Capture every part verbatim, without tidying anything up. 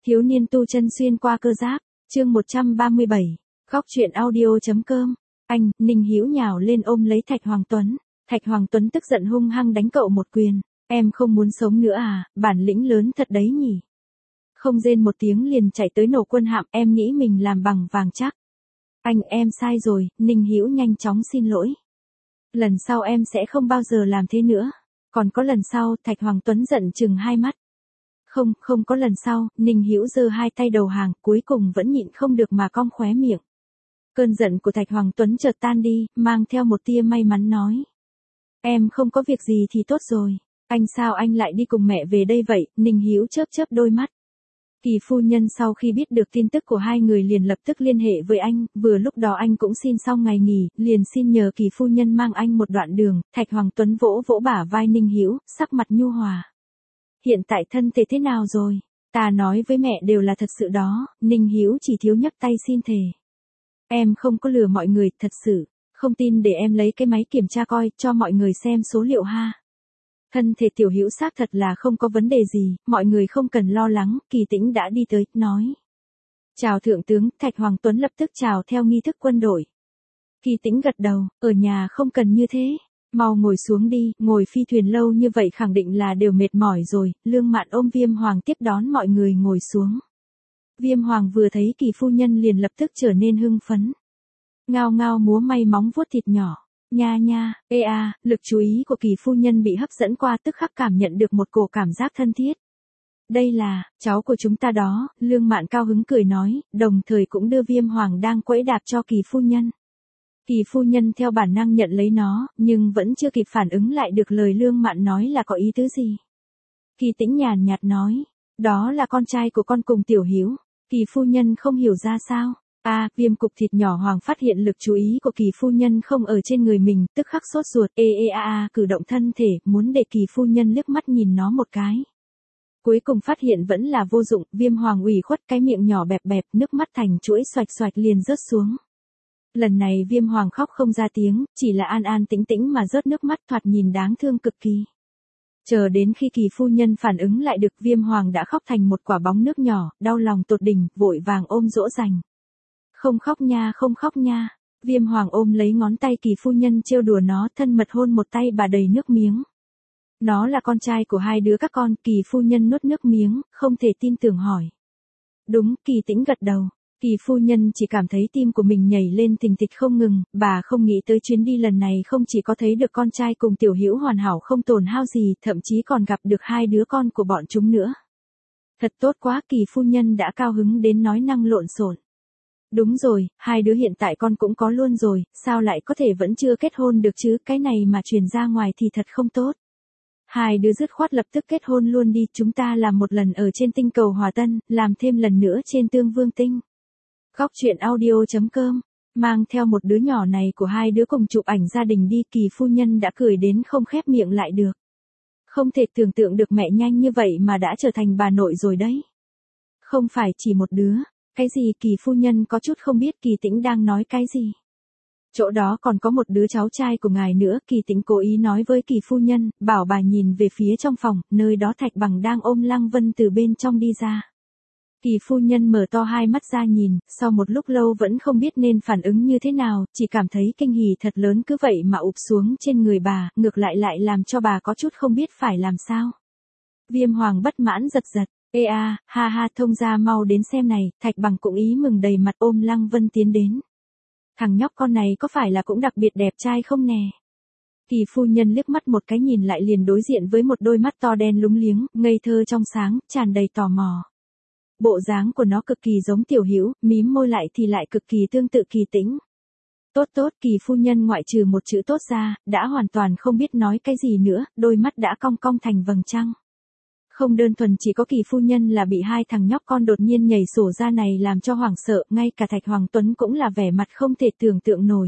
Thiếu niên tu chân xuyên qua cơ giáp, chương một trăm ba mươi bảy, góc truyện audio.com. Anh, Ninh Hữu nhào lên ôm lấy Thạch Hoàng Tuấn. Thạch Hoàng Tuấn tức giận hung hăng đánh cậu một quyền. Em không muốn sống nữa à, bản lĩnh lớn thật đấy nhỉ. Không rên một tiếng liền chạy tới nổ quân hạm, em nghĩ mình làm bằng vàng chắc. Anh, em sai rồi, Ninh Hữu nhanh chóng xin lỗi. Lần sau em sẽ không bao giờ làm thế nữa. Còn có lần sau, Thạch Hoàng Tuấn giận chừng hai mắt. Không, không có lần sau, Ninh Hữu giơ hai tay đầu hàng, cuối cùng vẫn nhịn không được mà cong khóe miệng. Cơn giận của Thạch Hoàng Tuấn chợt tan đi, mang theo một tia may mắn nói. Em không có việc gì thì tốt rồi. Anh sao anh lại đi cùng mẹ về đây vậy? Ninh Hữu chớp chớp đôi mắt. Kỳ phu nhân sau khi biết được tin tức của hai người liền lập tức liên hệ với anh, vừa lúc đó anh cũng xin xong ngày nghỉ, liền xin nhờ Kỳ phu nhân mang anh một đoạn đường. Thạch Hoàng Tuấn vỗ vỗ bả vai Ninh Hữu, sắc mặt nhu hòa. Hiện tại thân thể thế nào rồi? Ta nói với mẹ đều là thật sự đó, Ninh Hữu chỉ thiếu nhấc tay xin thề. Em không có lừa mọi người, thật sự, không tin để em lấy cái máy kiểm tra coi, cho mọi người xem số liệu ha. Thân thể Tiểu Hữu xác thật là không có vấn đề gì, mọi người không cần lo lắng, Kỳ Tĩnh đã đi tới, nói. Chào thượng tướng, Thạch Hoàng Tuấn lập tức chào theo nghi thức quân đội. Kỳ Tĩnh gật đầu, ở nhà không cần như thế. Mau ngồi xuống đi, ngồi phi thuyền lâu như vậy khẳng định là đều mệt mỏi rồi. Lương Mạn ôm Viêm Hoàng tiếp đón mọi người ngồi xuống. Viêm Hoàng vừa thấy Kỳ phu nhân liền lập tức trở nên hưng phấn. Ngao ngao múa may móng vuốt thịt nhỏ. Nha nha, ê a, lực chú ý của Kỳ phu nhân bị hấp dẫn qua tức khắc cảm nhận được một cổ cảm giác thân thiết. Đây là, cháu của chúng ta đó, Lương Mạn cao hứng cười nói, đồng thời cũng đưa Viêm Hoàng đang quẫy đạp cho Kỳ phu nhân. Kỳ phu nhân theo bản năng nhận lấy nó, nhưng vẫn chưa kịp phản ứng lại được lời Lương Mạn nói là có ý tứ gì. Kỳ Tĩnh nhàn nhạt nói, đó là con trai của con cùng Tiểu Hữu. Kỳ phu nhân không hiểu ra sao. A, à, Viêm cục thịt nhỏ Hoàng phát hiện lực chú ý của Kỳ phu nhân không ở trên người mình, tức khắc sốt ruột, ê ê a a, cử động thân thể, muốn để Kỳ phu nhân liếc mắt nhìn nó một cái. Cuối cùng phát hiện vẫn là vô dụng, Viêm Hoàng ủy khuất cái miệng nhỏ bẹp bẹp, nước mắt thành chuỗi xoạch xoạch liền rớt xuống. Lần này Viêm Hoàng khóc không ra tiếng, chỉ là an an tĩnh tĩnh mà rớt nước mắt thoạt nhìn đáng thương cực kỳ. Chờ đến khi Kỳ phu nhân phản ứng lại được, Viêm Hoàng đã khóc thành một quả bóng nước nhỏ, đau lòng tột đỉnh, vội vàng ôm dỗ dành. Không khóc nha, không khóc nha. Viêm Hoàng ôm lấy ngón tay Kỳ phu nhân trêu đùa nó, thân mật hôn một tay bà đầy nước miếng. Nó là con trai của hai đứa các con, Kỳ phu nhân nuốt nước miếng, không thể tin tưởng hỏi. Đúng, Kỳ Tĩnh gật đầu. Kỳ phu nhân chỉ cảm thấy tim của mình nhảy lên thình thịch không ngừng, bà không nghĩ tới chuyến đi lần này không chỉ có thấy được con trai cùng Tiểu Hữu hoàn hảo không tổn hao gì, thậm chí còn gặp được hai đứa con của bọn chúng nữa. Thật tốt quá, Kỳ phu nhân đã cao hứng đến nói năng lộn xộn. Đúng rồi, hai đứa hiện tại con cũng có luôn rồi, sao lại có thể vẫn chưa kết hôn được chứ, cái này mà truyền ra ngoài thì thật không tốt. Hai đứa dứt khoát lập tức kết hôn luôn đi, chúng ta làm một lần ở trên tinh cầu Hòa Tân, làm thêm lần nữa trên Tương Vương Tinh. Góc truyện audio.com, mang theo một đứa nhỏ này của hai đứa cùng chụp ảnh gia đình đi, Kỳ phu nhân đã cười đến không khép miệng lại được. Không thể tưởng tượng được mẹ nhanh như vậy mà đã trở thành bà nội rồi đấy. Không phải chỉ một đứa, cái gì, Kỳ phu nhân có chút không biết Kỳ Tĩnh đang nói cái gì. Chỗ đó còn có một đứa cháu trai của ngài nữa, Kỳ Tĩnh cố ý nói với Kỳ phu nhân, bảo bà nhìn về phía trong phòng, nơi đó Thạch Bằng đang ôm Lăng Vân từ bên trong đi ra. Kỳ phu nhân mở to hai mắt ra nhìn, sau một lúc lâu vẫn không biết nên phản ứng như thế nào, chỉ cảm thấy kinh hỉ thật lớn cứ vậy mà ụp xuống trên người bà, ngược lại lại làm cho bà có chút không biết phải làm sao. Viêm Hoàng bất mãn giật giật, ê a, ha ha, thông gia mau đến xem này, Thạch Bằng cũng ý mừng đầy mặt ôm Lăng Vân tiến đến. Thằng nhóc con này có phải là cũng đặc biệt đẹp trai không nè? Kỳ phu nhân liếc mắt một cái nhìn lại liền đối diện với một đôi mắt to đen lúng liếng, ngây thơ trong sáng, tràn đầy tò mò. Bộ dáng của nó cực kỳ giống Tiểu Hữu, mím môi lại thì lại cực kỳ tương tự Kỳ Tĩnh. Tốt tốt, Kỳ phu nhân ngoại trừ một chữ tốt ra, đã hoàn toàn không biết nói cái gì nữa, đôi mắt đã cong cong thành vầng trăng. Không đơn thuần chỉ có Kỳ phu nhân là bị hai thằng nhóc con đột nhiên nhảy sổ ra này làm cho hoảng sợ, ngay cả Thạch Hoàng Tuấn cũng là vẻ mặt không thể tưởng tượng nổi.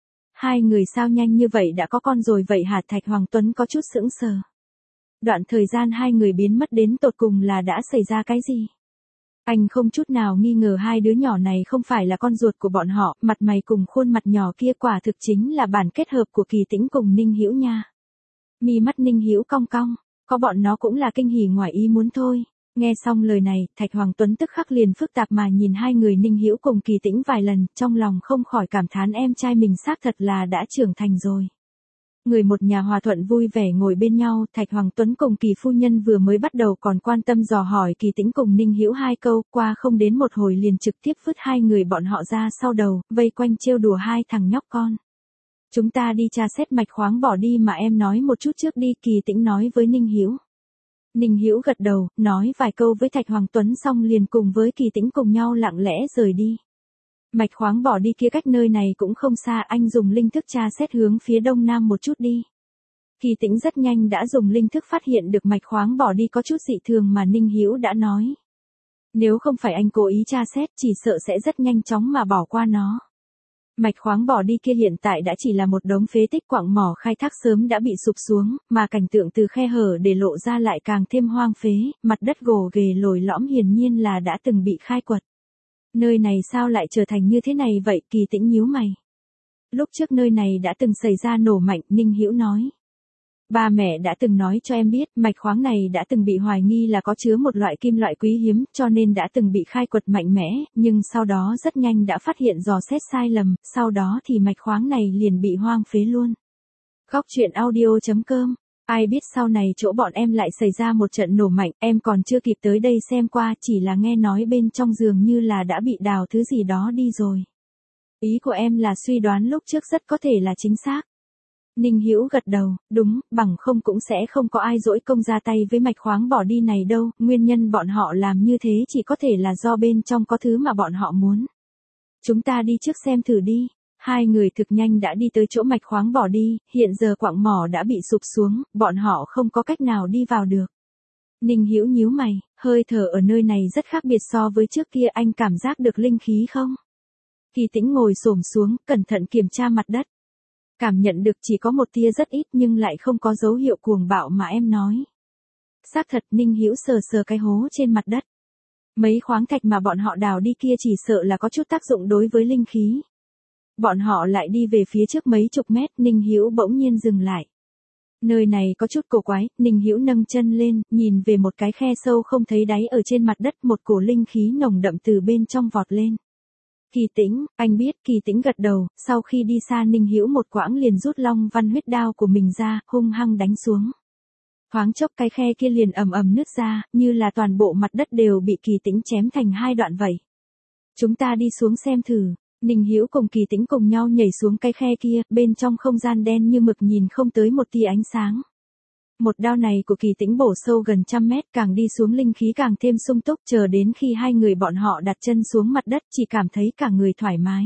Hai người sao nhanh như vậy đã có con rồi vậy hả? Thạch Hoàng Tuấn có chút sững sờ. Đoạn thời gian hai người biến mất đến tột cùng là đã xảy ra cái gì? Anh không chút nào nghi ngờ hai đứa nhỏ này không phải là con ruột của bọn họ, mặt mày cùng khuôn mặt nhỏ kia quả thực chính là bản kết hợp của Kỳ Tĩnh cùng Ninh Hữu nha. Mi mắt Ninh Hữu cong cong, có bọn nó cũng là kinh hỉ ngoài ý muốn thôi. Nghe xong lời này, Thạch Hoàng Tuấn tức khắc liền phức tạp mà nhìn hai người Ninh Hữu cùng Kỳ Tĩnh vài lần, trong lòng không khỏi cảm thán em trai mình xác thật là đã trưởng thành rồi. Người một nhà hòa thuận vui vẻ ngồi bên nhau, Thạch Hoàng Tuấn cùng Kỳ phu nhân vừa mới bắt đầu còn quan tâm dò hỏi Kỳ Tĩnh cùng Ninh Hữu hai câu, qua không đến một hồi liền trực tiếp vứt hai người bọn họ ra sau đầu, vây quanh trêu đùa hai thằng nhóc con. Chúng ta đi tra xét mạch khoáng bỏ đi mà em nói một chút trước đi, Kỳ Tĩnh nói với Ninh Hữu. Ninh Hữu gật đầu, nói vài câu với Thạch Hoàng Tuấn xong liền cùng với Kỳ Tĩnh cùng nhau lặng lẽ rời đi. Mạch khoáng bỏ đi kia cách nơi này cũng không xa, anh dùng linh thức tra xét hướng phía đông nam một chút đi. Kỳ Tĩnh rất nhanh đã dùng linh thức phát hiện được mạch khoáng bỏ đi có chút dị thường mà Ninh Hữu đã nói. Nếu không phải anh cố ý tra xét chỉ sợ sẽ rất nhanh chóng mà bỏ qua nó. Mạch khoáng bỏ đi kia hiện tại đã chỉ là một đống phế tích, quặng mỏ khai thác sớm đã bị sụp xuống, mà cảnh tượng từ khe hở để lộ ra lại càng thêm hoang phế, mặt đất gồ ghề lồi lõm hiển nhiên là đã từng bị khai quật. Nơi này sao lại trở thành như thế này vậy, Kỳ Tĩnh nhíu mày. Lúc trước nơi này đã từng xảy ra nổ mạnh, Ninh Hữu nói. Ba mẹ đã từng nói cho em biết, mạch khoáng này đã từng bị hoài nghi là có chứa một loại kim loại quý hiếm, cho nên đã từng bị khai quật mạnh mẽ, nhưng sau đó rất nhanh đã phát hiện dò xét sai lầm, sau đó thì mạch khoáng này liền bị hoang phế luôn. Góc truyện audio chấm com. Ai biết sau này chỗ bọn em lại xảy ra một trận nổ mạnh, em còn chưa kịp tới đây xem qua, chỉ là nghe nói bên trong giường như là đã bị đào thứ gì đó đi rồi. Ý của em là suy đoán lúc trước rất có thể là chính xác. Ninh Hữu gật đầu, đúng, bằng không cũng sẽ không có ai dỗi công ra tay với mạch khoáng bỏ đi này đâu, nguyên nhân bọn họ làm như thế chỉ có thể là do bên trong có thứ mà bọn họ muốn. Chúng ta đi trước xem thử đi. Hai người thực nhanh đã đi tới chỗ mạch khoáng bỏ đi, hiện giờ quặng mỏ đã bị sụp xuống, bọn họ không có cách nào đi vào được. Ninh Hữu nhíu mày, hơi thở ở nơi này rất khác biệt so với trước kia, anh cảm giác được linh khí không? Kỳ Tĩnh ngồi xổm xuống, cẩn thận kiểm tra mặt đất. Cảm nhận được chỉ có một tia rất ít nhưng lại không có dấu hiệu cuồng bạo mà em nói. Xác thật, Ninh Hữu sờ sờ cái hố trên mặt đất. Mấy khoáng thạch mà bọn họ đào đi kia chỉ sợ là có chút tác dụng đối với linh khí. Bọn họ lại đi về phía trước mấy chục mét, Ninh Hữu bỗng nhiên dừng lại. Nơi này có chút cổ quái, Ninh Hữu nâng chân lên, nhìn về một cái khe sâu không thấy đáy ở trên mặt đất, một cổ linh khí nồng đậm từ bên trong vọt lên. Kỳ Tĩnh, anh biết, Kỳ Tĩnh gật đầu, sau khi đi xa Ninh Hữu một quãng liền rút long văn huyết đao của mình ra, hung hăng đánh xuống. Thoáng chốc cái khe kia liền ầm ầm nứt ra, như là toàn bộ mặt đất đều bị Kỳ Tĩnh chém thành hai đoạn vậy. Chúng ta đi xuống xem thử. Ninh Hữu cùng Kỳ Tĩnh cùng nhau nhảy xuống cái khe kia, bên trong không gian đen như mực nhìn không tới một tia ánh sáng. Một đao này của Kỳ Tĩnh bổ sâu gần trăm mét, càng đi xuống linh khí càng thêm sung túc, chờ đến khi hai người bọn họ đặt chân xuống mặt đất chỉ cảm thấy cả người thoải mái.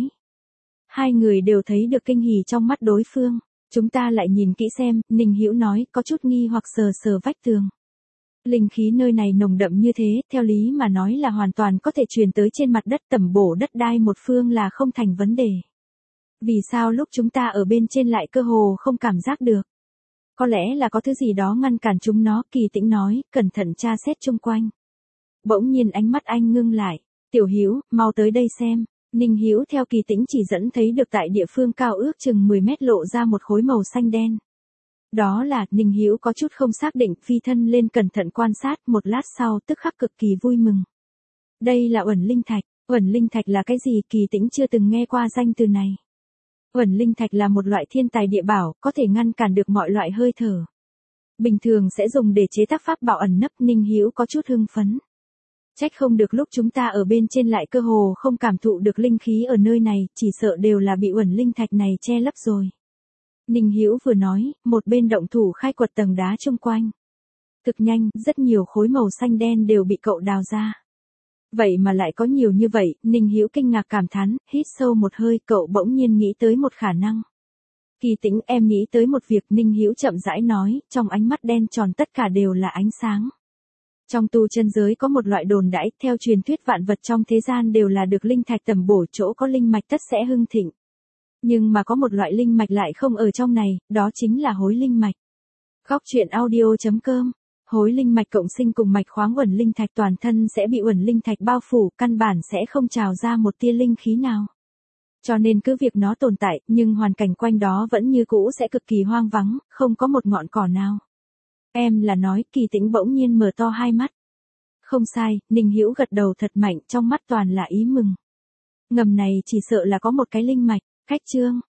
Hai người đều thấy được kinh hỉ trong mắt đối phương. Chúng ta lại nhìn kỹ xem, Ninh Hữu nói, có chút nghi hoặc sờ sờ vách tường. Linh khí nơi này nồng đậm như thế, theo lý mà nói là hoàn toàn có thể truyền tới trên mặt đất, tẩm bổ đất đai một phương là không thành vấn đề. Vì sao lúc chúng ta ở bên trên lại cơ hồ không cảm giác được? Có lẽ là có thứ gì đó ngăn cản chúng nó, Kỳ Tĩnh nói, cẩn thận tra xét chung quanh. Bỗng nhiên ánh mắt anh ngưng lại, Tiểu Hữu, mau tới đây xem. Ninh Hữu theo Kỳ Tĩnh chỉ dẫn thấy được tại địa phương cao ước chừng mười mét lộ ra một khối màu xanh đen. Đó là, Ninh Hữu có chút không xác định, phi thân lên cẩn thận quan sát, một lát sau tức khắc cực kỳ vui mừng. Đây là uẩn linh thạch. Uẩn linh thạch là cái gì? Kỳ Tĩnh chưa từng nghe qua danh từ này. Uẩn linh thạch là một loại thiên tài địa bảo, có thể ngăn cản được mọi loại hơi thở. Bình thường sẽ dùng để chế tác pháp bảo ẩn nấp, Ninh Hữu có chút hưng phấn. Trách không được lúc chúng ta ở bên trên lại cơ hồ không cảm thụ được linh khí ở nơi này, chỉ sợ đều là bị uẩn linh thạch này che lấp rồi. Ninh Hữu vừa nói, một bên động thủ khai quật tầng đá chung quanh. Thực nhanh, rất nhiều khối màu xanh đen đều bị cậu đào ra. Vậy mà lại có nhiều như vậy, Ninh Hữu kinh ngạc cảm thán, hít sâu một hơi, cậu bỗng nhiên nghĩ tới một khả năng. Kỳ Tĩnh, em nghĩ tới một việc, Ninh Hữu chậm rãi nói, trong ánh mắt đen tròn tất cả đều là ánh sáng. Trong tu chân giới có một loại đồn đãi, theo truyền thuyết vạn vật trong thế gian đều là được linh thạch tẩm bổ, chỗ có linh mạch tất sẽ hưng thịnh. Nhưng mà có một loại linh mạch lại không ở trong này, đó chính là hối linh mạch. Góc truyện audio chấm com. Hối linh mạch cộng sinh cùng mạch khoáng uẩn linh thạch, toàn thân sẽ bị uẩn linh thạch bao phủ, căn bản sẽ không trào ra một tia linh khí nào. Cho nên cứ việc nó tồn tại, nhưng hoàn cảnh quanh đó vẫn như cũ sẽ cực kỳ hoang vắng, không có một ngọn cỏ nào. Em là nói, Kỳ Tĩnh bỗng nhiên mở to hai mắt. Không sai, Ninh Hữu gật đầu thật mạnh, trong mắt toàn là ý mừng. Ngầm này chỉ sợ là có một cái linh mạch. Khách trương,